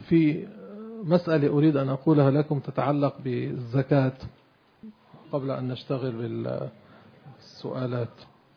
في مسألة أريد أن أقولها لكم تتعلق بالزكاة قبل أن نشتغل بالسؤالات.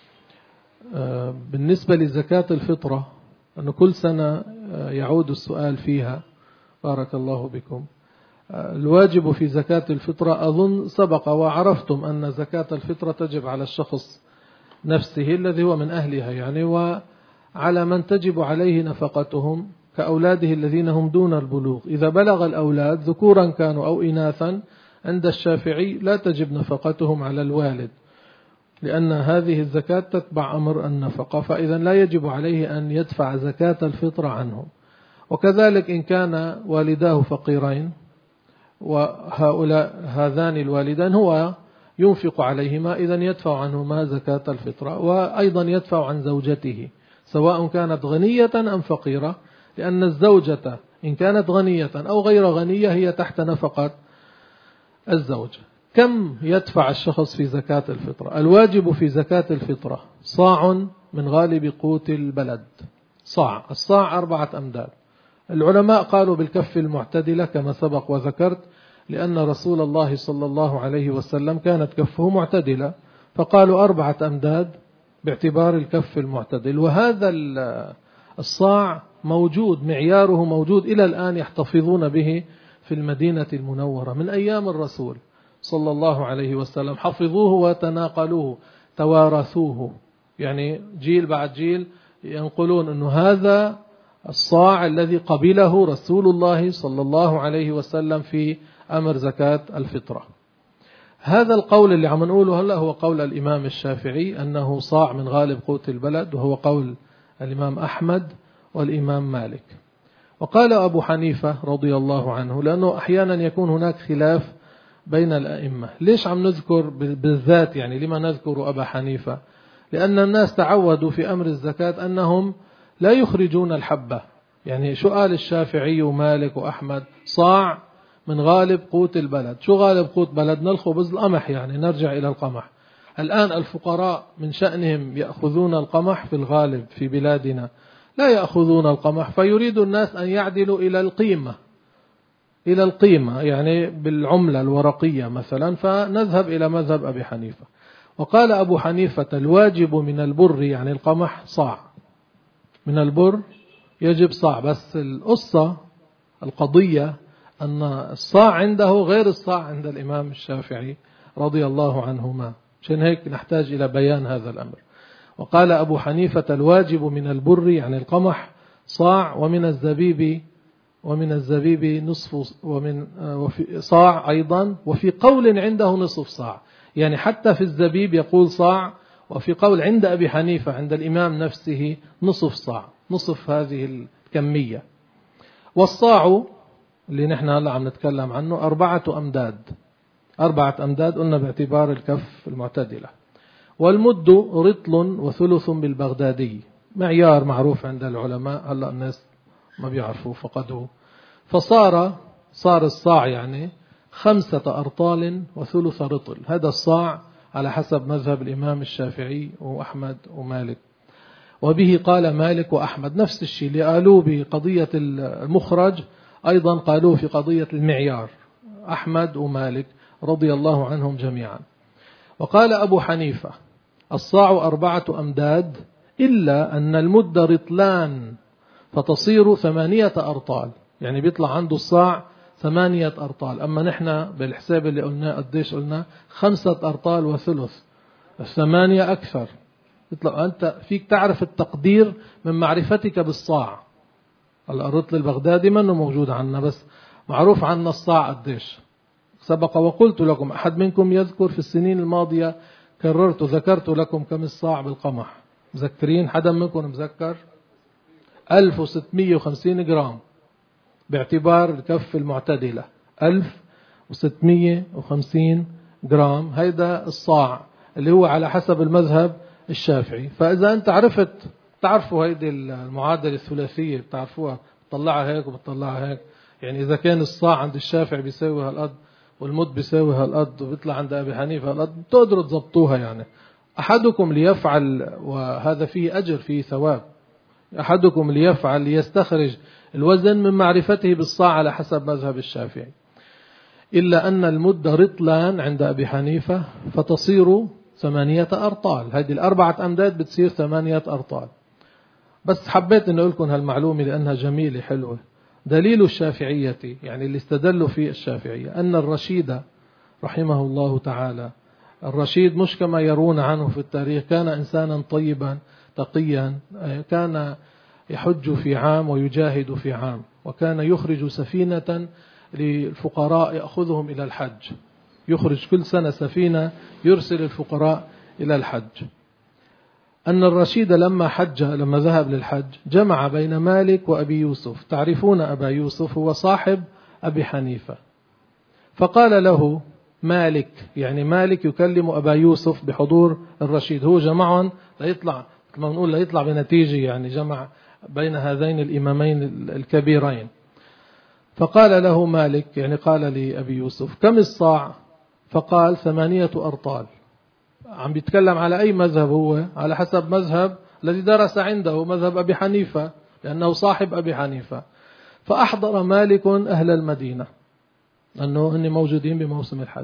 بالنسبة لزكاة الفطرة، أنه كل سنة يعود السؤال فيها، بارك الله بكم. الواجب في زكاة الفطرة أظن سبق وعرفتم أن زكاة الفطرة تجب على الشخص نفسه الذي هو من أهلها يعني، وعلى من تجب عليه نفقتهم كأولاده الذين هم دون البلوغ. إذا بلغ الأولاد ذكورا كانوا أو إناثا عند الشافعي لا تجب نفقتهم على الوالد، لأن هذه الزكاة تتبع أمر النفقة، فإذا لا يجب عليه أن يدفع زكاة الفطرة عنهم. وكذلك إن كان والداه فقيرين وهؤلاء هذان الوالدان هو ينفق عليهما، إذا يدفع عنهما زكاة الفطرة. وأيضا يدفع عن زوجته سواء كانت غنية أم فقيرة، لأن الزوجة إن كانت غنية أو غير غنية هي تحت نفقة الزوج. كم يدفع الشخص في زكاة الفطرة؟ الواجب في زكاة الفطرة صاع من غالب قوت البلد. الصاع 4 أمداد. العلماء قالوا بالكف المعتدلة كما سبق وذكرت، لأن رسول الله صلى الله عليه وسلم كانت كفه معتدلة، فقالوا 4 أمداد باعتبار الكف المعتدل. وهذا الصاع موجود، معياره موجود إلى الآن، يحتفظون به في المدينة المنورة من أيام الرسول صلى الله عليه وسلم، حفظوه وتناقلوه توارثوه، يعني جيل بعد جيل ينقلون أنه هذا الصاع الذي قبله رسول الله صلى الله عليه وسلم في أمر زكاة الفطرة. هذا القول اللي عم نقوله هلأ هو قول الإمام الشافعي أنه صاع من غالب قوت البلد، وهو قول الإمام أحمد والإمام مالك. وقال أبو حنيفة رضي الله عنه، لأنه أحيانا يكون هناك خلاف بين الأئمة. ليش عم نذكر بالذات يعني لما نذكر أبا حنيفة؟ لأن الناس تعودوا في أمر الزكاة أنهم لا يخرجون الحبة. يعني شو قال الشافعي ومالك وأحمد؟ صاع من غالب قوت البلد. شو غالب قوت بلدنا؟ الخبز، القمح، يعني نرجع إلى القمح. الآن الفقراء من شأنهم يأخذون القمح في الغالب في بلادنا، لا يأخذون القمح، فيريد الناس أن يعدلوا إلى القيمة يعني بالعملة الورقية مثلا، فنذهب إلى مذهب أبي حنيفة. وقال أبو حنيفة الواجب من البر، يعني القمح، صاع من البر يجب صاع. بس القضية أن الصاع عنده غير الصاع عند الإمام الشافعي رضي الله عنهما، عشان هيك نحتاج إلى بيان هذا الأمر. وقال أبو حنيفة الواجب من البر يعني القمح صاع، ومن الزبيب نصف، وفي صاع أيضا، وفي قول عنده نصف صاع. يعني حتى في الزبيب يقول صاع، وفي قول عند أبي حنيفة عند الإمام نفسه نصف صاع، نصف هذه الكمية. والصاع اللي نحن هلا عم نتكلم عنه 4 أمداد. 4 أمداد قلنا باعتبار الكف المعتدلة. والمد رطل وثلث بالبغدادي، معيار معروف عند العلماء، هلا الناس ما بيعرفوا فقدوه. فصار الصاع يعني 5 أرطال وثلث رطل. هذا الصاع على حسب مذهب الإمام الشافعي وأحمد ومالك. وبه قال مالك وأحمد. نفس الشيء اللي قالوه بقضية المخرج أيضا قالوه في قضية المعيار، أحمد ومالك رضي الله عنهم جميعا. وقال أبو حنيفة الصاع 4 أمداد إلا أن المد رطلان فتصير 8 أرطال، يعني بيطلع عنده الصاع 8 أرطال. أما نحن بالحساب اللي قلناه قديش قلنا؟ 5 أرطال وثلث، 8 أكثر. يطلع أنت فيك تعرف التقدير من معرفتك بالصاع. الرطل البغدادي منه موجود عنا، بس معروف عنا الصاع قديش. سبق وقلت لكم، أحد منكم يذكر في السنين الماضية ذكرت لكم كم الصاع بالقمح؟ مذكرين؟ حدا منكم مذكر؟ 1650 جرام باعتبار الكف المعتدلة. 1650 جرام هيدا الصاع اللي هو على حسب المذهب الشافعي. فإذا أنت تعرفوا هيدي المعادلة الثلاثية، بتعرفوها، بتطلعها هيك وبتطلعها هيك. يعني إذا كان الصاع عند الشافعي بيساوي هالقد والمد بيساوي هالقد وبيطلع عند أبي حنيفة هالقد، تقدروا تضبطوها. يعني أحدكم ليفعل، وهذا فيه أجر فيه ثواب، أحدكم ليفعل ليستخرج الوزن من معرفته بالصاع على حسب مذهب الشافعي، إلا أن المدة رطلان عند أبي حنيفة فتصير 8 أرطال. هذه 4 أمداد بتصير 8 أرطال. بس حبيت أن أقول لكم هالمعلومة لأنها جميلة حلوة. دليل الشافعية يعني اللي استدلوا فيه الشافعية أن الرشيد رحمه الله تعالى، الرشيد مش كما يرون عنه في التاريخ، كان إنسانا طيبا تقيا، كان يحج في عام ويجاهد في عام، وكان يخرج سفينة للفقراء يأخذهم إلى الحج، يخرج كل سنة سفينة يرسل الفقراء إلى الحج. أن الرشيد لما ذهب للحج جمع بين مالك وأبي يوسف. تعرفون أبا يوسف هو صاحب أبي حنيفة. فقال له مالك، يعني مالك يكلم أبا يوسف بحضور الرشيد، هو جمعهم ليطلع كما نقول ليطلع بنتيجة، يعني جمع بين هذين الإمامين الكبيرين. فقال له مالك، يعني قال لأبي يوسف كم الصاع؟ فقال 8 أرطال. عم بيتكلم على أي مذهب؟ هو على حسب مذهب الذي درس عنده، مذهب أبي حنيفة، لأنه صاحب أبي حنيفة. فأحضر مالك أهل المدينة أنه هن موجودين بموسم الحج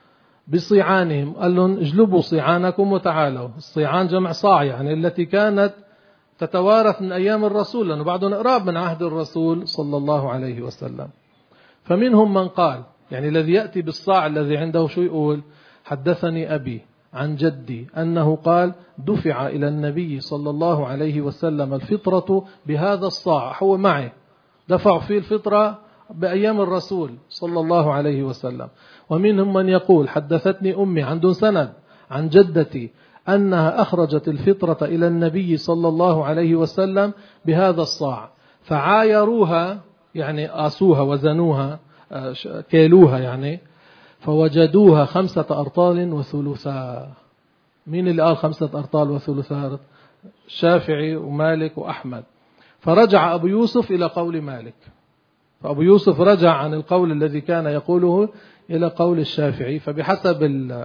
بصيعانهم، قال لهم اجلبوا صيعانكم وتعالوا. الصيعان جمع صاع، يعني التي كانت تتوارث من أيام الرسول، لأنه بعدهم قراب من عهد الرسول صلى الله عليه وسلم. فمنهم من قال، يعني الذي يأتي بالصاع الذي عنده شو يقول؟ حدثني أبي عن جدي أنه قال دفع إلى النبي صلى الله عليه وسلم الفطرة بهذا الصاع، هو معي دفعوا فيه الفطرة بأيام الرسول صلى الله عليه وسلم. ومنهم من يقول حدثتني أمي عند سند عن جدتي أنها أخرجت الفطرة إلى النبي صلى الله عليه وسلم بهذا الصاع، فعايروها يعني قاسوها وزنوها كيلوها يعني، فوجدوها 5 أرطال وثلثا. مين اللي قال 5 أرطال وثلثا؟ الشافعي ومالك وأحمد. فرجع أبو يوسف إلى قول مالك، فأبو يوسف رجع عن القول الذي كان يقوله إلى قول الشافعي، فبحسب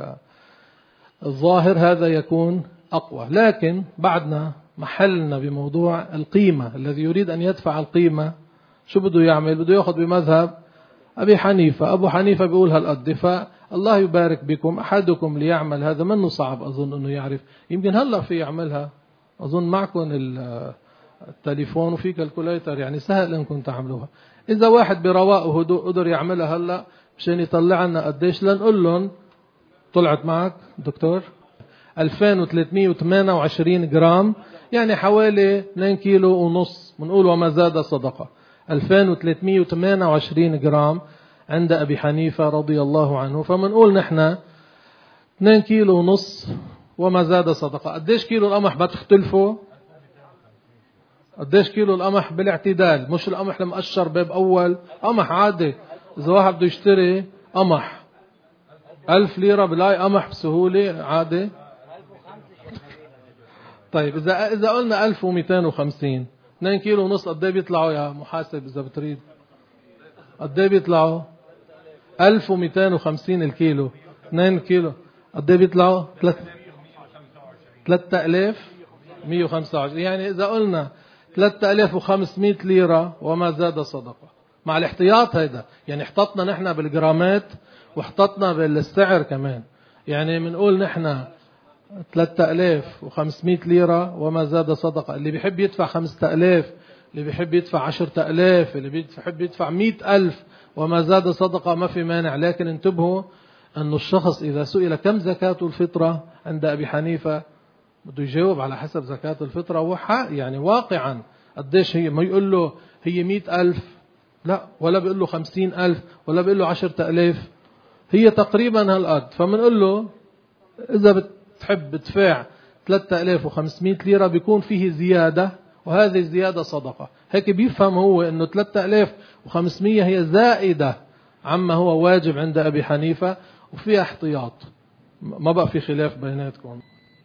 الظاهر هذا يكون أقوى. لكن بعدنا محلنا بموضوع القيمة. الذي يريد أن يدفع القيمة شو بده يعمل؟ بده يأخذ بمذهب أبي حنيفة. أبو حنيفة بيقول هالقد، فالله يبارك بكم أحدكم ليعمل هذا. منه صعب أظن أنه يعرف، يمكن هلأ في يعملها، أظن معكم التليفون وفي كالكوليتر، يعني سهل أنكم تعملوها. إذا واحد برواء وهدوء قدر يعملها هلأ مشان يطلع لنا قديش، لنقول لهم طلعت معك دكتور 2328 جرام، يعني حوالي 2 كيلو ونص، بنقول وما زاد صدقة. 2328 جرام عند أبي حنيفة رضي الله عنه، فمنقول نحن 2 كيلو ونص وما زاد صدقة. قديش كيلو القمح بتختلفوا؟ قديش كيلو القمح بالاعتدال، مش القمح المقشر باب أول، قمح عادي. إذا واحد بده يشتري قمح 1000 ليرة بلاقي قمح بسهولة عادي. طيب إذا قلنا 1250 2 كيلو ونص قد ايه بيطلعوا يا محاسب إذا بتريد؟ قد ايه بيطلعوا؟ 1250 الكيلو، 2 كيلو قد ايه بيطلعوا؟ 3125. يعني إذا قلنا 3500 ليرة وما زاد صدقة مع الاحتياط هيدا، يعني احتطنا نحن بالجرامات واحتطنا بالسعر كمان، يعني بنقول نحن 3500 ليرة وما زاد صدقة. اللي بيحب يدفع 5000، اللي بيحب يدفع 10000، اللي بيحب يدفع 100,000 وما زاد صدقة، ما في مانع. لكن انتبهوا أن الشخص إذا سئل كم زكاة الفطرة عند أبي حنيفة بده يجاوب على حسب زكاة الفطرة وحق، يعني واقعا قديش هي. ما يقول له هي 100,000، لا، ولا بيقول له 50,000، ولا بيقول له 10,000، هي تقريبا هالقد. فمنقول له إذا بتحب تدفع 3500 ليرة بيكون فيه زيادة، وهذه الزيادة صدقة. هيك بيفهم هو إنه 3500 هي زائدة عما هو واجب عند أبي حنيفة، وفيها احتياط، ما بقى في خلاف بيناتكم.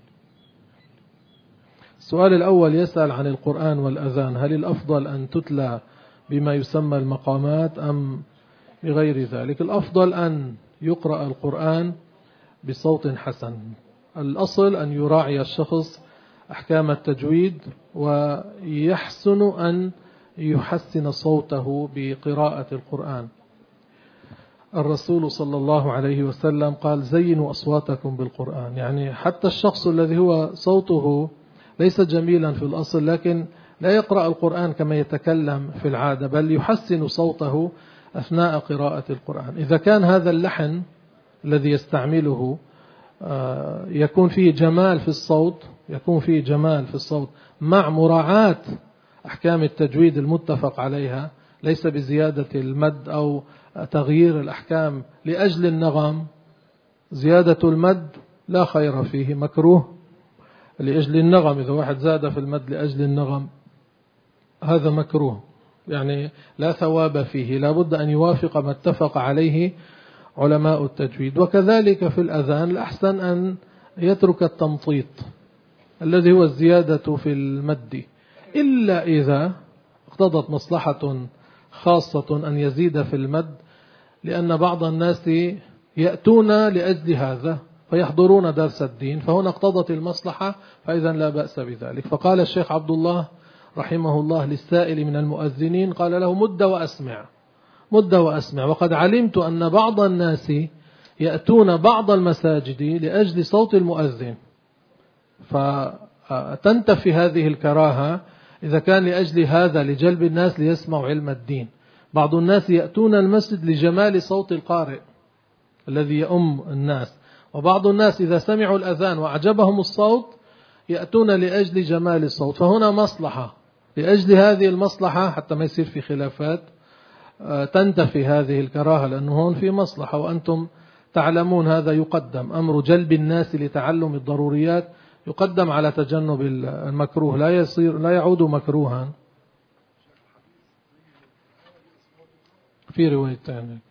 السؤال الأول يسأل عن القرآن والأذان، هل الأفضل أن تتلى بما يسمى المقامات أم بغير ذلك؟ الأفضل أن يقرأ القرآن بصوت حسن. الأصل أن يراعي الشخص أحكام التجويد ويحسن أن يحسن صوته بقراءة القرآن. الرسول صلى الله عليه وسلم قال زينوا أصواتكم بالقرآن، يعني حتى الشخص الذي هو صوته ليس جميلا في الأصل لكن لا يقرأ القرآن كما يتكلم في العادة، بل يحسن صوته أثناء قراءة القرآن. إذا كان هذا اللحن الذي يستعمله يكون فيه جمال في الصوت مع مراعاة أحكام التجويد المتفق عليها، ليس بزيادة المد أو تغيير الأحكام لأجل النغم. زيادة المد لا خير فيه، مكروه لأجل النغم. إذا واحد زاد في المد لأجل النغم هذا مكروه، يعني لا ثواب فيه، لا بد أن يوافق ما اتفق عليه علماء التجويد. وكذلك في الأذان الأحسن أن يترك التمطيط الذي هو الزيادة في المد، إلا إذا اقتضت مصلحة خاصة أن يزيد في المد، لأن بعض الناس يأتون لأجل هذا فيحضرون درس الدين، فهنا اقتضت المصلحة فإذا لا بأس بذلك. فقال الشيخ عبد الله رحمه الله للسائل من المؤذنين، قال له مد وأسمع، وقد علمت أن بعض الناس يأتون بعض المساجد لأجل صوت المؤذن، فتنتفي هذه الكراهة إذا كان لأجل هذا لجلب الناس ليسمعوا علم الدين. بعض الناس يأتون المسجد لجمال صوت القارئ الذي يؤم الناس، وبعض الناس إذا سمعوا الأذان وأعجبهم الصوت يأتون لأجل جمال الصوت. فهنا مصلحة، لأجل هذه المصلحة حتى ما يصير في خلافات تنتفي هذه الكراهة، لأنه هون في مصلحة. وأنتم تعلمون هذا يقدم، أمر جلب الناس لتعلم الضروريات يقدم على تجنب المكروه، لا يعود مكروها في روايتين.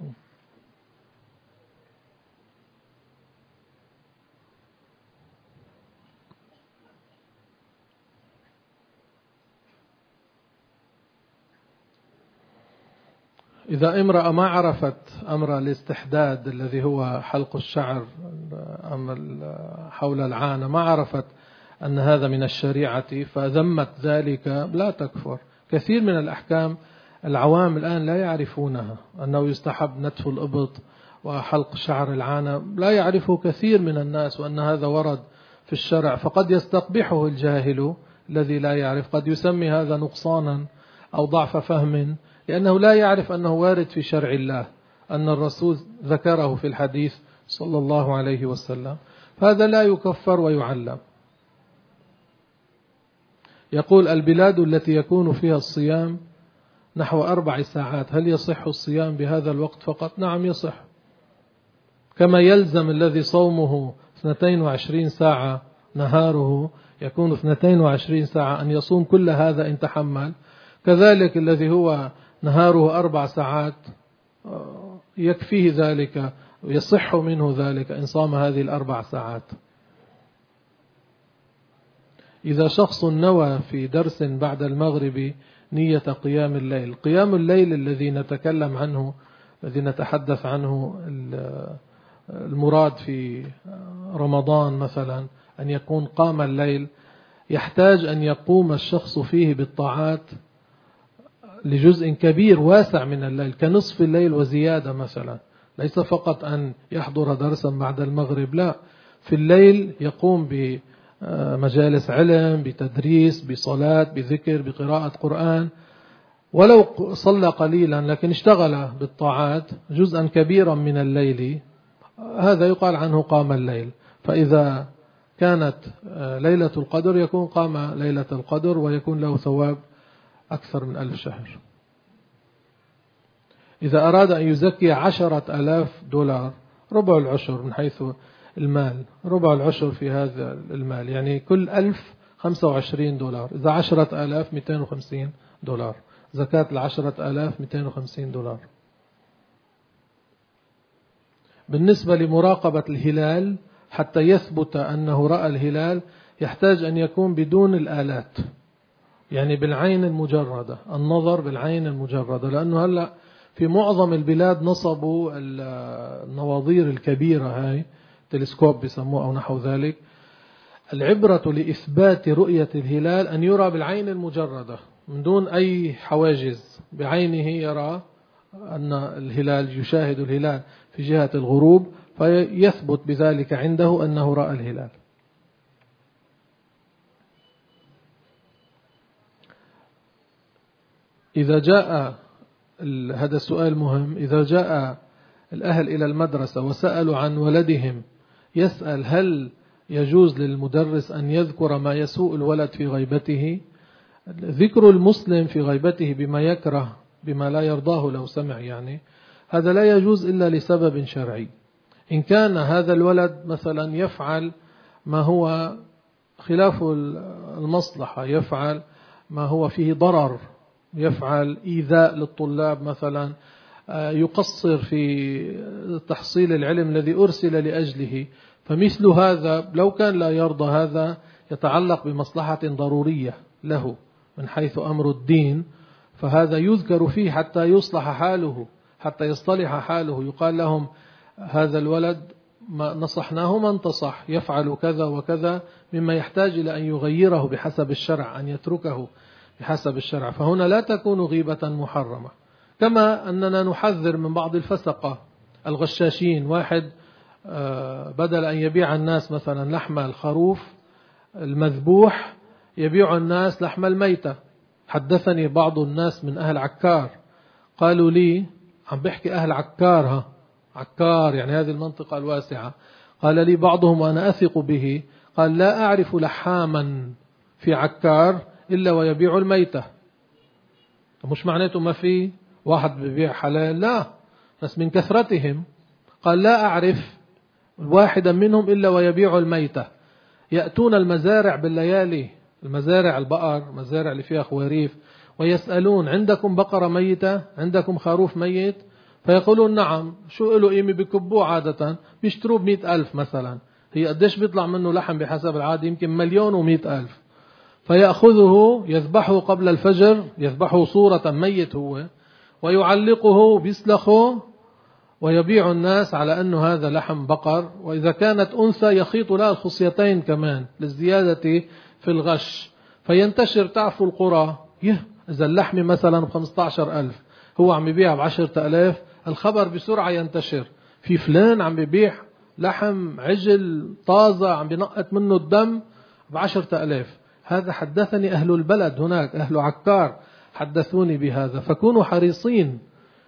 إذا امرأة ما عرفت أمر الاستحداد الذي هو حلق الشعر حول العانة، ما عرفت أن هذا من الشريعة فذمت ذلك، لا تكفر. كثير من الأحكام العوام الآن لا يعرفونها، أنه يستحب نتف الإبط وحلق شعر العانة، لا يعرفه كثير من الناس، وأن هذا ورد في الشرع. فقد يستقبحه الجاهل الذي لا يعرف، قد يسمي هذا نقصانا أو ضعف فهم، لأنه لا يعرف أنه وارد في شرع الله، أن الرسول ذكره في الحديث صلى الله عليه وسلم، فهذا لا يكفر ويعلم. يقول البلاد التي يكون فيها الصيام نحو 4 ساعات، هل يصح الصيام بهذا الوقت فقط؟ نعم يصح، كما يلزم الذي صومه 22 ساعة نهاره يكون 22 ساعة أن يصوم كل هذا إن تحمل، كذلك الذي هو نهاره 4 ساعات يكفيه ذلك ويصح منه ذلك إن صام هذه 4 ساعات. إذا شخص نوى في درس بعد المغرب نية قيام الليل، قيام الليل الذي نتكلم عنه الذي نتحدث عنه المراد في رمضان مثلا أن يكون قام الليل، يحتاج أن يقوم الشخص فيه بالطاعات لجزء كبير واسع من الليل كنصف الليل وزيادة مثلا، ليس فقط أن يحضر درسا بعد المغرب، لا، في الليل يقوم بمجالس علم، بتدريس، بصلاة، بذكر، بقراءة قرآن، ولو صلى قليلا لكن اشتغل بالطاعات جزءا كبيرا من الليل، هذا يقال عنه قام الليل. فإذا كانت ليلة القدر يكون قام ليلة القدر ويكون له ثواب أكثر من 1000 شهر. إذا أراد أن يزكي 10,000 دولار، ربع العشر من حيث المال، ربع العشر في هذا المال، يعني كل 1000 25 دولار، إذا 10,000 250 دولار، زكاة 10,000 250 دولار. بالنسبة لمراقبة الهلال حتى يثبت أنه رأى الهلال يحتاج أن يكون بدون الآلات، يعني بالعين المجردة، النظر بالعين المجردة، لأنه هلأ في معظم البلاد نصبوا النواظير الكبيرة هاي تلسكوب بيسموه أو نحو ذلك، العبرة لإثبات رؤية الهلال أن يرى بالعين المجردة من دون أي حواجز، بعينه يرى أن الهلال، يشاهد الهلال في جهة الغروب، فيثبت بذلك عنده أنه رأى الهلال. إذا جاء، هذا السؤال مهم، إذا جاء الأهل إلى المدرسة وسألوا عن ولدهم، يسأل هل يجوز للمدرس أن يذكر ما يسوء الولد في غيبته؟ ذكر المسلم في غيبته بما يكره، بما لا يرضاه لو سمع، يعني هذا لا يجوز إلا لسبب شرعي. إن كان هذا الولد مثلا يفعل ما هو خلاف المصلحة، يفعل ما هو فيه ضرر، يفعل إيذاء للطلاب مثلا، يقصر في تحصيل العلم الذي أرسل لأجله، فمثل هذا لو كان لا يرضى، هذا يتعلق بمصلحة ضرورية له من حيث أمر الدين، فهذا يذكر فيه حتى يصلح حاله، حتى يصطلح حاله. يقال لهم هذا الولد ما نصحناه ما انتصح، يفعل كذا وكذا مما يحتاج إلى أن يغيره بحسب الشرع، أن يتركه بحسب الشرع. فهنا لا تكون غيبة محرمة. كما أننا نحذر من بعض الفسقة الغشاشين، واحد بدل أن يبيع الناس مثلا لحم الخروف المذبوح يبيع الناس لحم الميتة. حدثني بعض الناس من أهل عكار، قالوا لي، عم بحكي أهل عكار، عكار يعني هذه المنطقة الواسعة، قال لي بعضهم وأنا أثق به، قال لا أعرف لحاما في عكار إلا ويبيع الميتة. مش معناته ما في واحد بيبيع حلال، لا، بس من كثرتهم قال لا أعرف واحدا منهم إلا ويبيع الميتة. يأتون المزارع بالليالي، المزارع البقر، مزارع اللي فيها خواريف، ويسألون عندكم بقرة ميتة، عندكم خروف ميت؟ فيقولون نعم. شو له قيمة؟ بكبوه عادة بيشتروه ب100,000 مثلا. هي قديش بيطلع منه لحم بحسب العادة؟ يمكن 1,100,000. فيأخذه يذبحه قبل الفجر، يذبحه صورة ميت هو، ويعلقه بيسلخه ويبيع الناس على أنه هذا لحم بقر. وإذا كانت أنثى يخيط لها الخصيتين كمان للزيادة في الغش، فينتشر. تعرفوا القرى، إذا اللحم مثلا ب15,000 هو عم يبيع ب10,000، الخبر بسرعة ينتشر، في فلان عم يبيع لحم عجل طازة عم بينقط منه الدم ب10,000. هذا حدثني أهل البلد هناك، أهل عكار حدثوني بهذا. فكونوا حريصين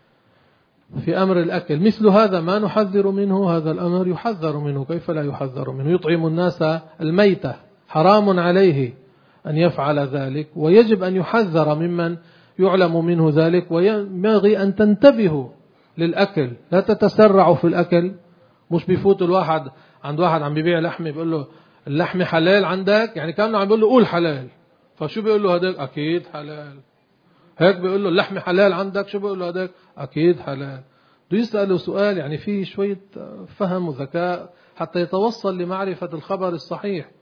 في أمر الأكل. مثل هذا ما نحذر منه، هذا الأمر يحذر منه، كيف لا يحذر منه؟ يطعم الناس الميتة، حرام عليه أن يفعل ذلك، ويجب أن يحذر ممن يعلم منه ذلك. وينبغي أن تنتبهوا للأكل، لا تتسرعوا في الأكل. مش بيفوت الواحد عند واحد عم بيبيع لحمة بيقول له اللحم حلال عندك، يعني كانوا عم بيقول له قول حلال، فشو بيقول له هذاك؟ أكيد حلال. هيك بيقول له اللحم حلال عندك، شو بيقول له هذاك؟ أكيد حلال. بده يسأله سؤال يعني فيه شوية فهم وذكاء حتى يتوصل لمعرفة الخبر الصحيح،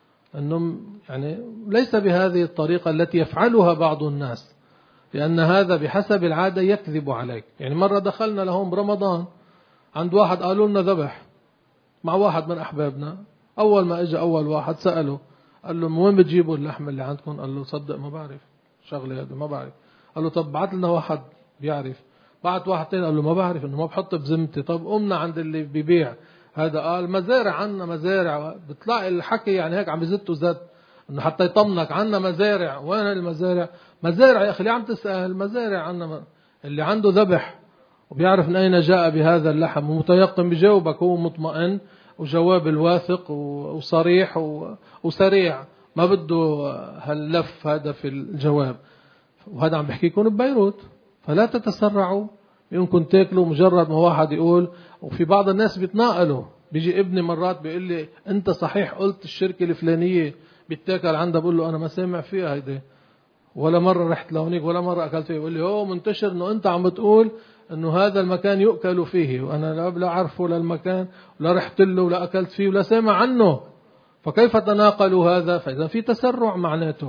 أنه يعني ليس بهذه الطريقة التي يفعلها بعض الناس، لأن هذا بحسب العادة يكذب عليك. يعني مرة دخلنا لهم برمضان عند واحد قالوا لنا ذبح مع واحد من أحبابنا، أول ما إجا أول واحد سأله، قال له وين بتجيبوا اللحم اللي عندكم؟ قال له صدق ما بعرف، شغلة هذا ما بعرف. قال له طب بعت لنا واحد بيعرف. بعت واحد تاني قال له ما بعرف، إنه ما بحط بذمتي. طب قمنا عند اللي بيبيع، هذا قال مزارع، عنا مزارع. بتلاقي الحكي يعني هيك عم بزتوا زت، إنه حتى يطمنك عنا مزارع. وين المزارع؟ مزارع يا أخي، ليه عم تسأل؟ مزارع عنا. اللي عنده ذبح وبيعرف من أين جاء بهذا اللحم ومتيقن بجاوبك، هو مطمئن وجواب الواثق وصريح وسريع، ما بده هاللف هذا في الجواب. وهذا عم بحكيكم ببيروت، فلا تتسرعوا يمكن تاكلوا مجرد ما واحد يقول. وفي بعض الناس بيتناقلوا، بيجي ابني مرات بيقول لي انت صحيح قلت الشركة الفلانية بيتاكل عندها، بقول له انا ما سامع فيها هيدي، ولا مرة رحت لهونيك ولا مرة أكلت فيه. يقول لي هو منتشر أنه أنت عم بتقول أنه هذا المكان يؤكل فيه، وأنا لا أعرفه للمكان ولا رحت له ولا أكلت فيه ولا سامع عنه، فكيف تناقلوا هذا؟ فإذا في تسرع معناته.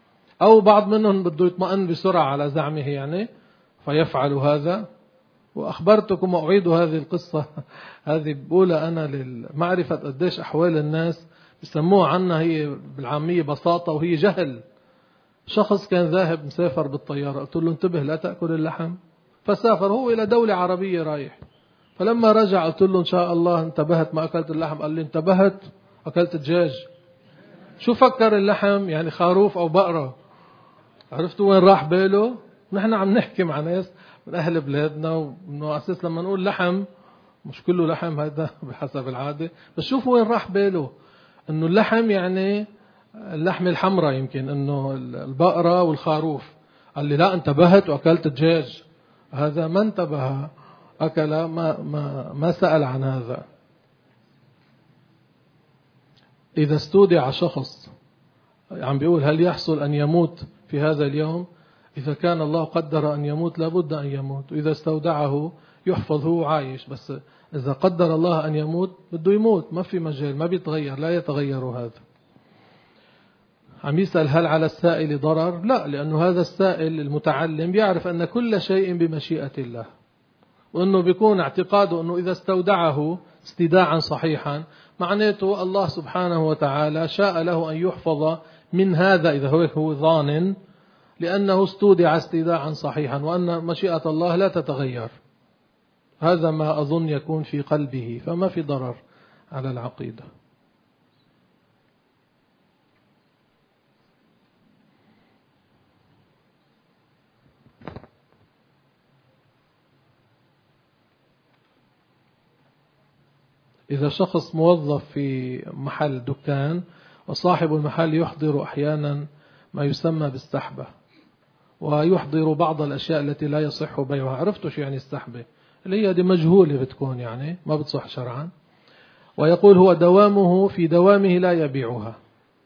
أو بعض منهم بده يطمئن بسرعة على زعمه يعني فيفعل هذا. وأخبرتكم وأعيد هذه القصة هذه بقولها أنا للمعرفة قديش أحوال الناس بسموها عنا هي بالعامية بساطة وهي جهل. شخص كان ذاهب مسافر بالطيارة، قلت له انتبه لا تأكل اللحم، فسافر هو إلى دولة عربية رايح. فلما رجع قلت له إن شاء الله انتبهت ما أكلت اللحم، قال لي انتبهت أكلت دجاج. شو فكر اللحم يعني خروف أو بقرة؟ عرفتوا وين راح باله؟ نحن عم نحكي مع ناس من أهل بلادنا، وإنه أساس لما نقول لحم مش كله لحم هذا بحسب العادة، بس شوفوا وين راح باله. إنه اللحم يعني اللحمة الحمراء، يمكن إنه البقرة والخروف. قال لي لا انتبهت وأكلت دجاج. هذا ما انتبه، أكل ما سأل عن هذا. إذا استودع شخص عم بيقول هل يحصل أن يموت في هذا اليوم؟ إذا كان الله قدر أن يموت لابد أن يموت، وإذا استودعه يحفظ هو عايش. بس إذا قدر الله أن يموت بده يموت، ما في مجال، ما بيتغير، لا يتغير هذا. عم يسأل هل على السائل ضرر؟ لا، لأنه هذا السائل المتعلم يعرف أن كل شيء بمشيئة الله، وأنه بيكون اعتقاده أنه إذا استودعه استوداعا صحيحا معناته الله سبحانه وتعالى شاء له أن يحفظ من هذا، إذا هو ظان، لأنه استودع استوداعا صحيحا، وأن مشيئة الله لا تتغير. هذا ما أظن يكون في قلبه، فما في ضرر على العقيدة. إذا شخص موظف في محل دكان وصاحب المحل يحضر أحيانا ما يسمى بالسحبة، ويحضر بعض الأشياء التي لا يصح بيعها. عرفتوا شو يعني السحبة؟ اللي هي دي مجهولة بتكون، يعني ما بتصح شرعا. ويقول هو دوامه في دوامه لا يبيعها،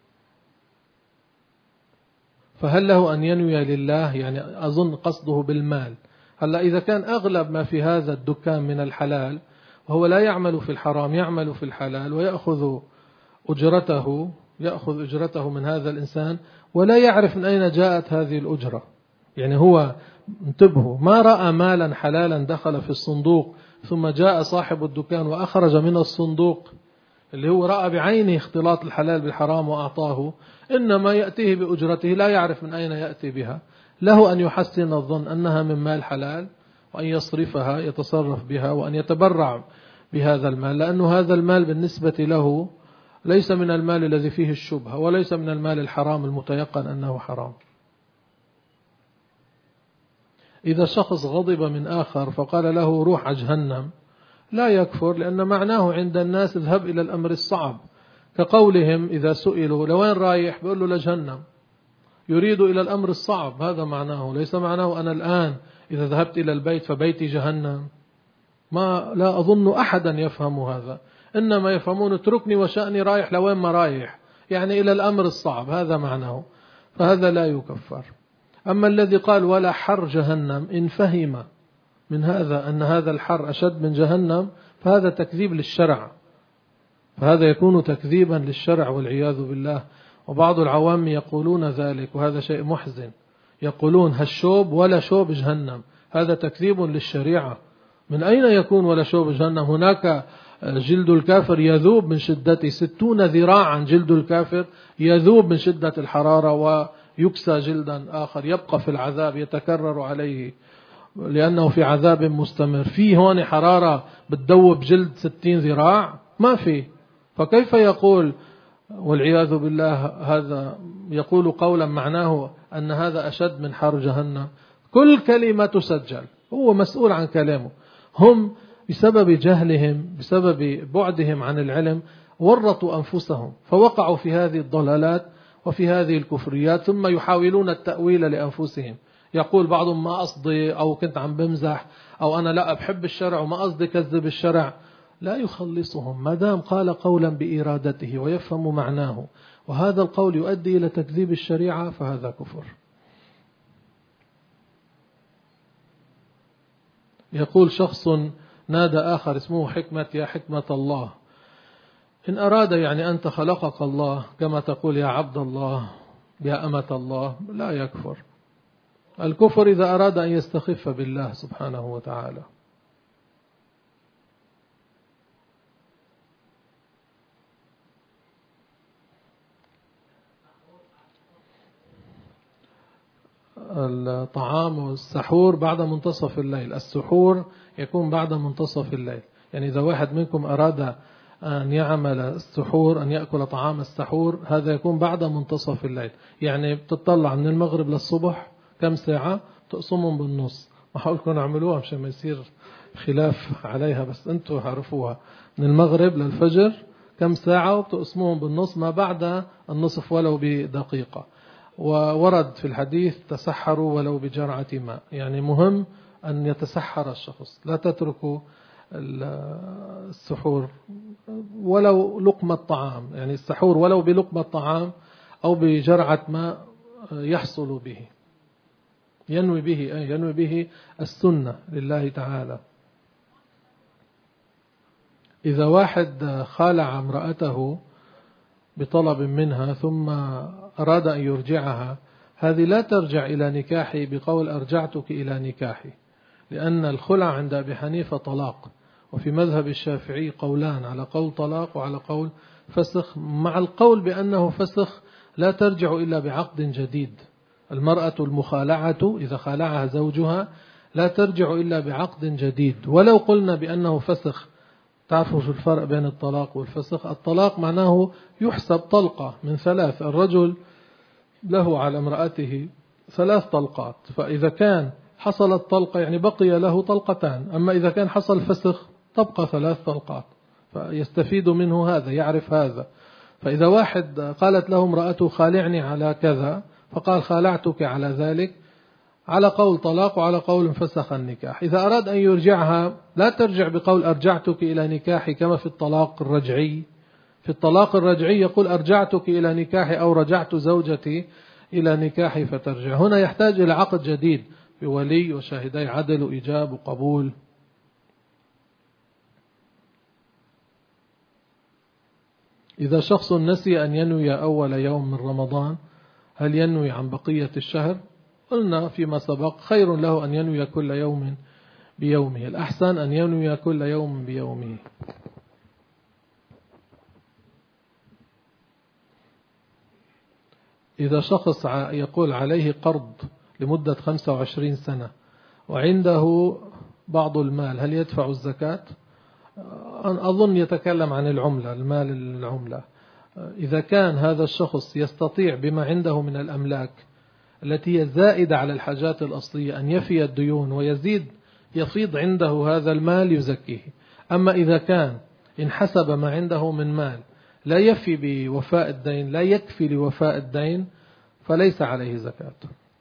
فهل له أن ينوي لله؟ يعني أظن قصده بالمال. هلا إذا كان أغلب ما في هذا الدكان من الحلال وهو لا يعمل في الحرام، يعمل في الحلال ويأخذ أجرته من هذا الإنسان ولا يعرف من أين جاءت هذه الأجرة. يعني هو انتبهوا، ما رأى مالا حلالا دخل في الصندوق ثم جاء صاحب الدكان وأخرج من الصندوق اللي هو رأى بعينه اختلاط الحلال بالحرام وأعطاه، إنما يأتيه بأجرته لا يعرف من أين يأتي بها. له أن يحسن الظن أنها من مال حلال، وأن يصرفها يتصرف بها، وأن يتبرع بهذا المال، لأنه هذا المال بالنسبة له ليس من المال الذي فيه الشبهة، وليس من المال الحرام المتيقن أنه حرام. إذا شخص غضب من آخر فقال له روح على جهنم، لا يكفر، لأن معناه عند الناس اذهب إلى الأمر الصعب، كقولهم إذا سئلوا لوين رايح بيقول له لجهنم، يريد إلى الأمر الصعب. هذا معناه، ليس معناه أنا الآن إذا ذهبت إلى البيت فبيتي جهنم. لا أظن أحدا يفهم هذا، إنما يفهمون اتركني وشأني، رايح لوين ما رايح، يعني إلى الأمر الصعب، هذا معناه، فهذا لا يكفر. أما الذي قال ولا حر جهنم، إن فهم من هذا أن هذا الحر أشد من جهنم فهذا تكذيب للشرع، فهذا يكون تكذيبا للشرع والعياذ بالله. وبعض العوام يقولون ذلك، وهذا شيء محزن، يقولون هالشوب ولا شوب جهنم، هذا تكذيب للشريعة. من أين يكون ولا شوب جهنم؟ هناك جلد الكافر يذوب من شدته 60 ذراعا، جلد الكافر يذوب من شدة الحرارة ويكسى جلدا آخر يبقى في العذاب يتكرر عليه لأنه في عذاب مستمر. في هون حرارة بتذوب جلد 60 ذراع؟ ما في. فكيف يقول والعياذ بالله هذا يقول قولا معناه أن هذا أشد من حر جهنم؟ كل كلمة تسجل، هو مسؤول عن كلامه. هم بسبب جهلهم، بسبب بعدهم عن العلم، ورطوا أنفسهم فوقعوا في هذه الضلالات وفي هذه الكفريات، ثم يحاولون التأويل لأنفسهم. يقول بعضهم ما قصدي، أو كنت عم بمزح، أو أنا لا أحب الشرع وما قصدي كذب الشرع. لا يخلصهم ما دام قال قولا بإرادته ويفهم معناه، وهذا القول يؤدي إلى تكذيب الشريعة، فهذا كفر. يقول شخص نادى آخر اسمه حكمة يا حكمة الله، إن أراد يعني أنت خلقك الله كما تقول يا عبد الله يا أمة الله، لا يكفر. الكفر إذا أراد أن يستخف بالله سبحانه وتعالى. الطعام والسحور بعد منتصف الليل. السحور يكون بعد منتصف الليل، يعني إذا واحد منكم أراد أن يعمل السحور، أن يأكل طعام السحور، هذا يكون بعد منتصف الليل. يعني بتطلع من المغرب للصبح كم ساعة؟ تقسمهم بالنص. ما حاولكم نعملوها مشان ما يصير خلاف عليها، بس أنتوا عرفوها. من المغرب للفجر كم ساعة، وبتقسمهم بالنص، ما بعد النصف ولو بدقيقة. وورد في الحديث تسحروا ولو بجرعة ماء، يعني مهم أن يتسحر الشخص، لا تتركوا السحور ولو لقمة طعام، يعني السحور ولو بلقمة طعام أو بجرعة ماء يحصل به، ينوي به السنة لله تعالى. إذا واحد خالع امرأته بطلب منها ثم أراد أن يرجعها، هذه لا ترجع إلى نكاحي بقول أرجعتك إلى نكاحي، لأن الخلع عند أبي حنيفة طلاق، وفي مذهب الشافعي قولان، على قول طلاق وعلى قول فسخ، مع القول بأنه فسخ لا ترجع إلا بعقد جديد. المرأة المخالعة إذا خالعها زوجها لا ترجع إلا بعقد جديد. ولو قلنا بأنه فسخ، تعرفوا شو الفرق بين الطلاق والفسخ؟ الطلاق معناه يحسب طلقة من 3، الرجل له على امرأته 3 طلقات، فإذا كان حصلت طلقة يعني بقي له طلقتان، أما إذا كان حصل فسخ تبقى 3 طلقات، فيستفيد منه هذا، يعرف هذا. فإذا واحد قالت له امرأته خالعني على كذا، فقال خالعتك على ذلك، على قول طلاق وعلى قول فسخ النكاح. إذا أراد أن يرجعها لا ترجع بقول أرجعتك إلى نكاحي كما في الطلاق الرجعي. في الطلاق الرجعي يقول أرجعتك إلى نكاحي أو رجعت زوجتي إلى نكاحي فترجع. هنا يحتاج إلى عقد جديد بولي وشاهدي عدل وإيجاب وقبول. إذا شخص نسي أن ينوي أول يوم من رمضان، هل ينوي عن بقية الشهر؟ قلنا فيما سبق خير له أن ينوي كل يوم بيومه، الأحسن أن ينوي كل يوم بيومه. إذا شخص يقول عليه قرض لمدة 25 سنة وعنده بعض المال، هل يدفع الزكاة؟ أظن يتكلم عن العملة، المال العملة. إذا كان هذا الشخص يستطيع بما عنده من الأملاك التي هي زائدة على الحاجات الأصلية أن يفي الديون ويزيد يفيض عنده هذا المال يزكيه. أما إذا كان انحسب ما عنده من مال لا يفي بوفاء الدين، لا يكفي لوفاء الدين، فليس عليه زكاة.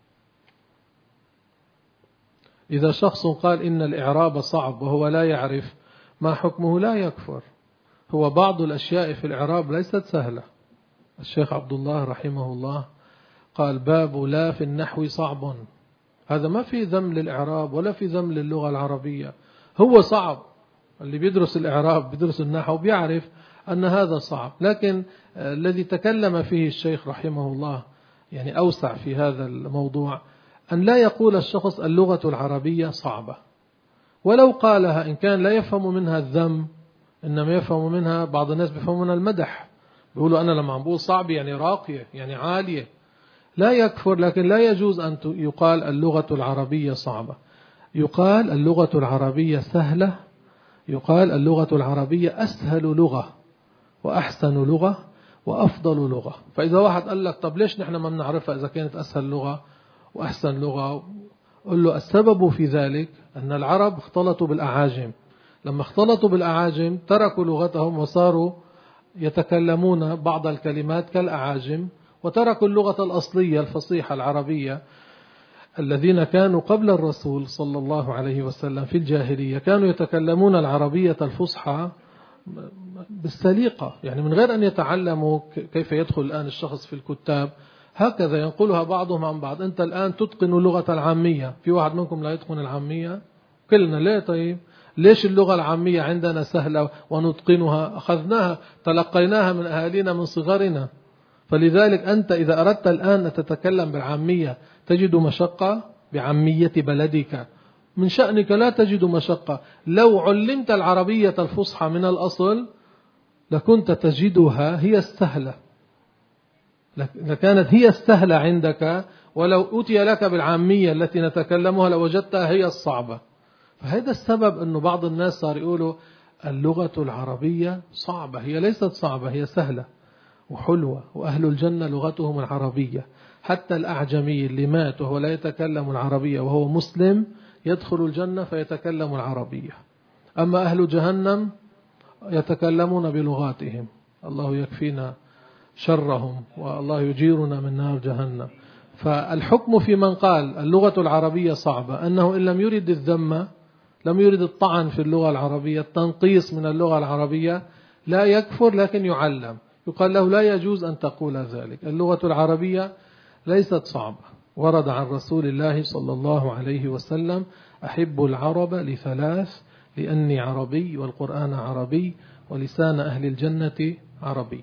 إذا شخص قال إن الإعراب صعب وهو لا يعرف ما حكمه، لا يكفر. هو بعض الأشياء في الإعراب ليست سهلة. الشيخ عبد الله رحمه الله قال باب لا في النحو صعب، هذا ما في ذم للإعراب ولا في ذم للغة العربية، هو صعب. اللي بيدرس الإعراب بيدرس النحو بيعرف أن هذا صعب، لكن الذي تكلم فيه الشيخ رحمه الله يعني أوسع في هذا الموضوع، أن لا يقول الشخص اللغة العربية صعبة، ولو قالها إن كان لا يفهم منها الذم، إنما يفهم منها، بعض الناس بيفهم منها المدح، بيقولوا أنا لما بقول صعب يعني راقية يعني عالية، لا يكفر. لكن لا يجوز أن يقال اللغة العربية صعبة، يقال اللغة العربية سهلة، يقال اللغة العربية أسهل لغة وأحسن لغة وأفضل لغة. فإذا واحد قال لك طب ليش نحن ما بنعرفها إذا كانت أسهل لغة وأحسن لغة، قل له السبب في ذلك أن العرب اختلطوا بالأعاجم، لما اختلطوا بالأعاجم تركوا لغتهم وصاروا يتكلمون بعض الكلمات كالأعاجم، وتركوا اللغة الأصلية الفصيحة العربية. الذين كانوا قبل الرسول صلى الله عليه وسلم في الجاهلية كانوا يتكلمون العربية الفصحى بالسليقة، يعني من غير أن يتعلموا كيف يدخل الآن الشخص في الكتاب، هكذا ينقلها بعضهم عن بعض. أنت الآن تتقن اللغة العامية، في واحد منكم لا يتقن العامية؟ كلنا ليه؟ طيب ليش اللغة العامية عندنا سهلة ونتقنها؟ أخذناها تلقيناها من أهالينا من صغرنا. فلذلك أنت إذا أردت الآن أن تتكلم بالعامية تجد مشقة بعامية بلدك، من شأنك لا تجد مشقة. لو علمت العربية الفصحى من الأصل لكنت تجدها هي السهلة، لكانت هي السهلة عندك ولو أوتي لك بالعامية التي نتكلمها لوجدتها هي الصعبة. فهذا السبب أنه بعض الناس صار يقولوا اللغة العربية صعبة. هي ليست صعبة، هي سهلة وحلوة، وأهل الجنة لغتهم العربية. حتى الأعجمي اللي مات وهو لا يتكلم العربية وهو مسلم يدخل الجنة فيتكلم العربية. أما أهل جهنم يتكلمون بلغاتهم. الله يكفينا شرهم والله يجيرنا من نار جهنم. فالحكم في من قال اللغة العربية صعبة أنه إن لم يرد الذم، لم يرد الطعن في اللغة العربية، التنقيص من اللغة العربية، لا يكفر لكن يعلم. يقال له لا يجوز أن تقول ذلك. اللغة العربية ليست صعبة. ورد عن رسول الله صلى الله عليه وسلم: أحب العرب لثلاث: لأني عربي والقرآن عربي ولسان أهل الجنة عربي.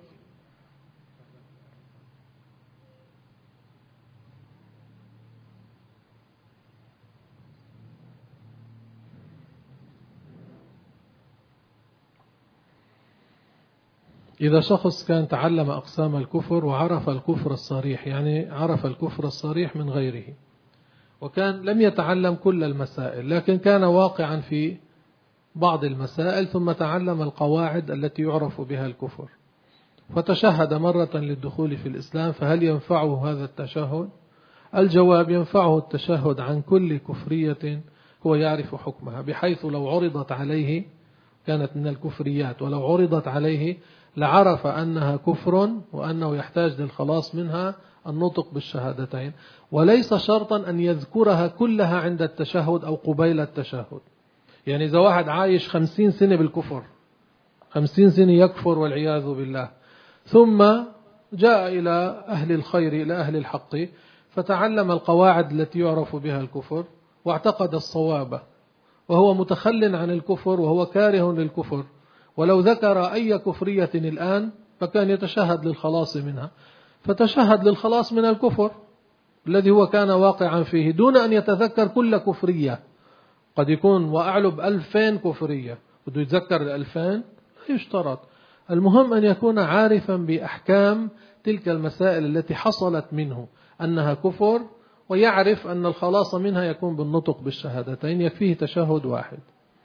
إذا شخص كان تعلم أقسام الكفر وعرف الكفر الصريح، يعني عرف الكفر الصريح من غيره، وكان لم يتعلم كل المسائل لكن كان واقعا في بعض المسائل، ثم تعلم القواعد التي يعرف بها الكفر فتشهد مرة للدخول في الإسلام، فهل ينفعه هذا التشهد؟ الجواب: ينفعه التشهد عن كل كفرية هو يعرف حكمها، بحيث لو عرضت عليه كانت من الكفريات ولو عرضت عليه لعرف أنها كفر وأنه يحتاج للخلاص منها النطق بالشهادتين. وليس شرطا أن يذكرها كلها عند التشهد أو قبيل التشهد. يعني إذا واحد عايش 50 سنة بالكفر، 50 سنة يكفر والعياذ بالله، ثم جاء إلى أهل الخير إلى أهل الحق فتعلم القواعد التي يعرف بها الكفر واعتقد الصواب وهو متخل عن الكفر وهو كاره للكفر، ولو ذكر أي كفرية الآن فكان يتشهد للخلاص منها، فتشهد للخلاص من الكفر الذي هو كان واقعا فيه دون أن يتذكر كل كفرية. قد يكون وأعلى ب2000 كفرية بده يتذكر ال2000، لا يشترط. المهم أن يكون عارفا بأحكام تلك المسائل التي حصلت منه أنها كفر، ويعرف أن الخلاص منها يكون بالنطق بالشهادتين، يكفيه تشهد واحد.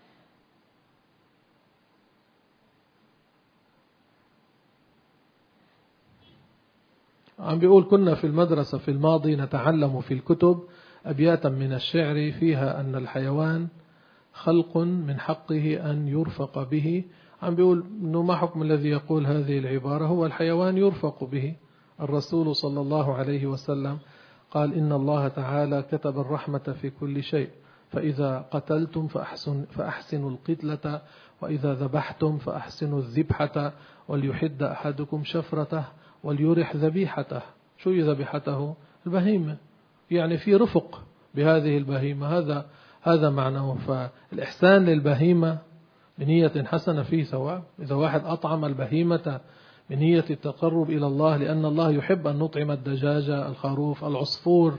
عم بيقول: كنا في المدرسة في الماضي نتعلم في الكتب أبياتا من الشعر فيها أن الحيوان خلق من حقه أن يرفق به. عم بيقول إنه ما حكم الذي يقول هذه العبارة؟ هو الحيوان يرفق به. الرسول صلى الله عليه وسلم قال: إن الله تعالى كتب الرحمة في كل شيء، فإذا قتلتم فأحسنوا القتلة، وإذا ذبحتم فأحسنوا الذبحة، وليحد أحدكم شفرته وليرح ذبيحته. شو ذبيحته؟ البهيمة، يعني في رفق بهذه البهيمة، هذا معناه. فالإحسان للبهيمة بنية حسنة فيه ثواب. إذا واحد أطعم البهيمة بنية التقرب إلى الله، لأن الله يحب أن نطعم الدجاجة، الخروف، العصفور،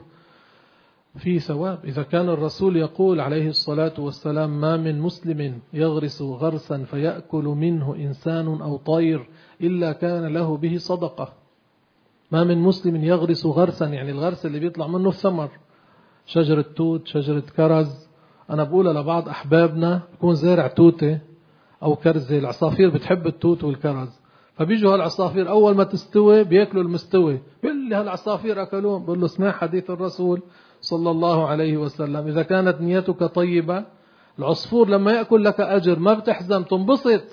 فيه ثواب. إذا كان الرسول يقول عليه الصلاة والسلام: ما من مسلم يغرس غرسا فيأكل منه إنسان أو طير إلا كان له به صدقة. ما من مسلم يغرس غرسا، يعني الغرس اللي بيطلع منه الثمر، شجرة توت، شجرة كرز. أنا بقول لبعض أحبابنا يكون زارع توتة أو كرزة، العصافير بتحب التوت والكرز، فبيجوا هالعصافير أول ما تستوي بيأكلوا المستوي، بيقول لي هالعصافير أكلوهم. بقول له: اسمع حديث الرسول صلى الله عليه وسلم: إذا كانت نيتك طيبة العصفور لما يأكل لك أجر، ما بتحزن، تنبسط.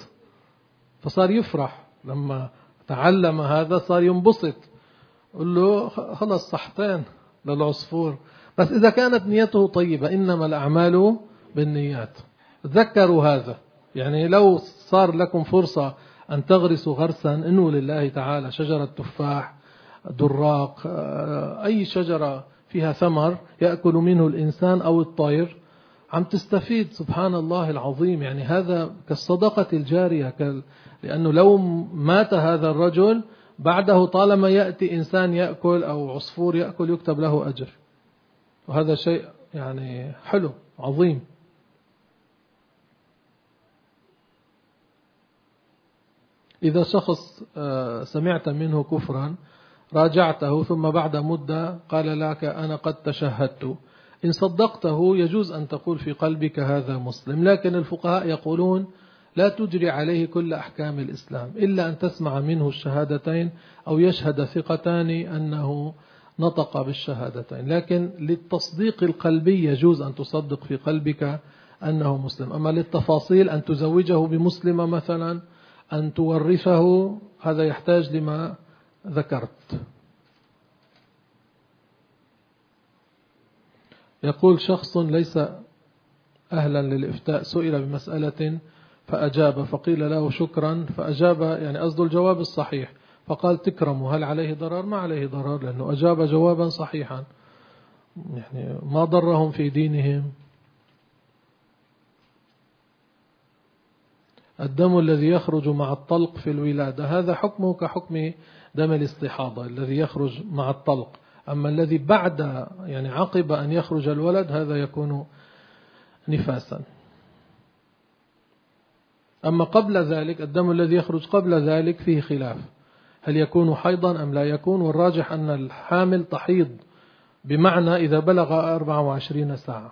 فصار يفرح لما تعلم هذا، صار ينبسط. قل له: خلص صحتين للعصفور. بس إذا كانت نيته طيبة، إنما الأعمال بالنيات. تذكروا هذا. يعني لو صار لكم فرصة أن تغرسوا غرسا، إنه لله تعالى شجرة تفاح، دراق، أي شجرة فيها ثمر يأكل منه الإنسان أو الطير، عم تستفيد. سبحان الله العظيم. يعني هذا كالصدقة الجارية، لأنه لو مات هذا الرجل بعده طالما يأتي إنسان يأكل أو عصفور يأكل يكتب له أجر، وهذا شيء يعني حلو عظيم. إذا شخص سمعت منه كفرا راجعته ثم بعد مدة قال لك أنا قد تشهدت، إن صدقته يجوز أن تقول في قلبك هذا مسلم، لكن الفقهاء يقولون لا تجري عليه كل أحكام الإسلام إلا أن تسمع منه الشهادتين أو يشهد ثقتان أنه نطق بالشهادتين، لكن للتصديق القلبي يجوز أن تصدق في قلبك أنه مسلم. أما للتفاصيل أن تزوجه بمسلمة مثلا، أن تورثه، هذا يحتاج لما ذكرت. يقول شخص ليس أهلا للإفتاء سئل بمسألة فأجاب فقيل له شكرا، فأجاب يعني قصده الجواب الصحيح، فقال تكرموا، هل عليه ضرر؟ ما عليه ضرر، لأنه أجاب جوابا صحيحا، يعني ما ضرهم في دينهم. الدم الذي يخرج مع الطلق في الولادة هذا حكمه كحكم دم الاستحاضة الذي يخرج مع الطلق، أما الذي بعد يعني عقب أن يخرج الولد هذا يكون نفاسا. أما قبل ذلك الدم الذي يخرج قبل ذلك فيه خلاف، هل يكون حيضا أم لا يكون، والراجح أن الحامل تحيض بمعنى إذا بلغ 24 ساعة.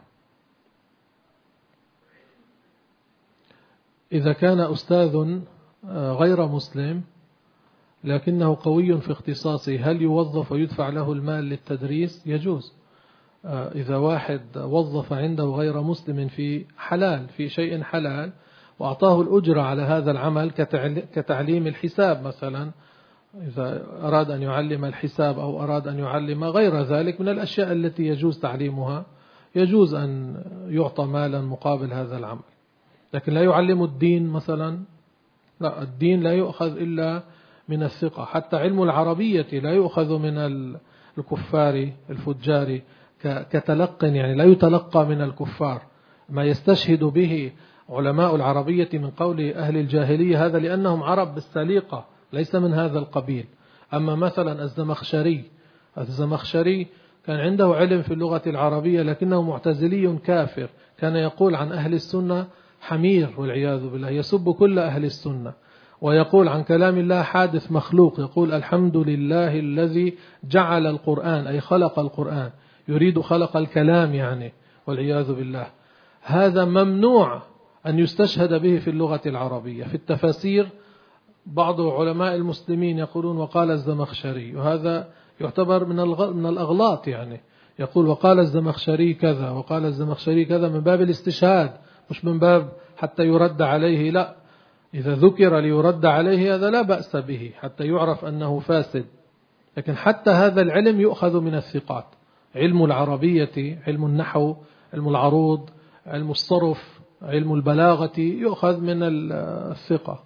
إذا كان أستاذ غير مسلم لكنه قوي في اختصاصه هل يوظف ويدفع له المال للتدريس؟ يجوز. إذا واحد وظف عنده غير مسلم في حلال، في شيء حلال، وأعطاه الأجرة على هذا العمل كتعليم الحساب مثلا، إذا أراد أن يعلم الحساب أو أراد أن يعلم غير ذلك من الأشياء التي يجوز تعليمها، يجوز أن يعطى مالا مقابل هذا العمل. لكن لا يعلم الدين مثلا، لا، الدين لا يؤخذ إلا من الثقة، حتى علم العربية لا يؤخذ من الكفار الفجار كتلق، يعني لا يتلقى من الكفار. ما يستشهد به علماء العربية من قول أهل الجاهلية هذا لأنهم عرب بالسليقة، ليس من هذا القبيل. أما مثلا الزمخشري كان عنده علم في اللغة العربية لكنه معتزلي كافر، كان يقول عن أهل السنة حمير والعياذ بالله، يسب كل أهل السنة، ويقول عن كلام الله حادث مخلوق، يقول الحمد لله الذي جعل القرآن أي خلق القرآن، يريد خلق الكلام يعني، والعياذ بالله. هذا ممنوع أن يستشهد به في اللغة العربية. في التفاسير بعض علماء المسلمين يقولون وقال الزمخشري، وهذا يعتبر من الأغلاط، يعني يقول وقال الزمخشري كذا وقال الزمخشري كذا من باب الاستشهاد، مش من باب حتى يرد عليه، لا، إذا ذكر ليرد عليه هذا لا بأس به حتى يعرف أنه فاسد. لكن حتى هذا العلم يؤخذ من الثقات، علم العربية، علم النحو، علم العروض، علم الصرف، علم البلاغة يؤخذ من الثقة.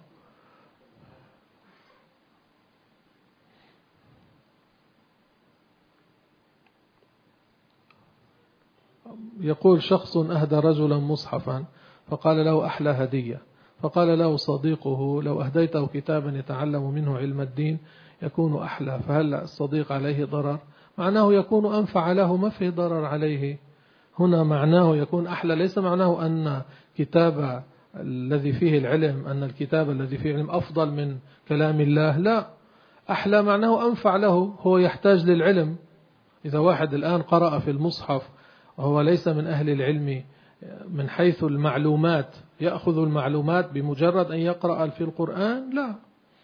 يقول شخص أهدى رجلا مصحفا فقال له أحلى هدية، فقال له صديقه لو أهديته كتابا يتعلم منه علم الدين يكون أحلى، فهل الصديق عليه ضرر؟ معناه يكون أنفع له، ما فيه ضرر عليه. هنا معناه يكون أحلى، ليس معناه أن كتاب الذي فيه العلم، أن الكتاب الذي فيه العلم أفضل من كلام الله، لا، أحلى معناه أنفع له، هو يحتاج للعلم. إذا واحد الآن قرأ في المصحف وهو ليس من أهل العلم من حيث المعلومات، يأخذ المعلومات بمجرد أن يقرأ في القرآن؟ لا.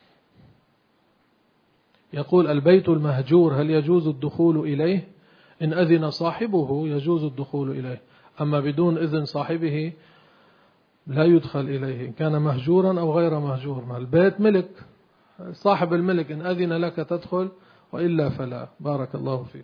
يقول البيت المهجور هل يجوز الدخول إليه؟ إن أذن صاحبه يجوز الدخول إليه، أما بدون إذن صاحبه لا يدخل إليه، إن كان مهجورا أو غير مهجور. ما البيت ملك صاحب الملك، إن أذن لك تدخل وإلا فلا. بارك الله فيك.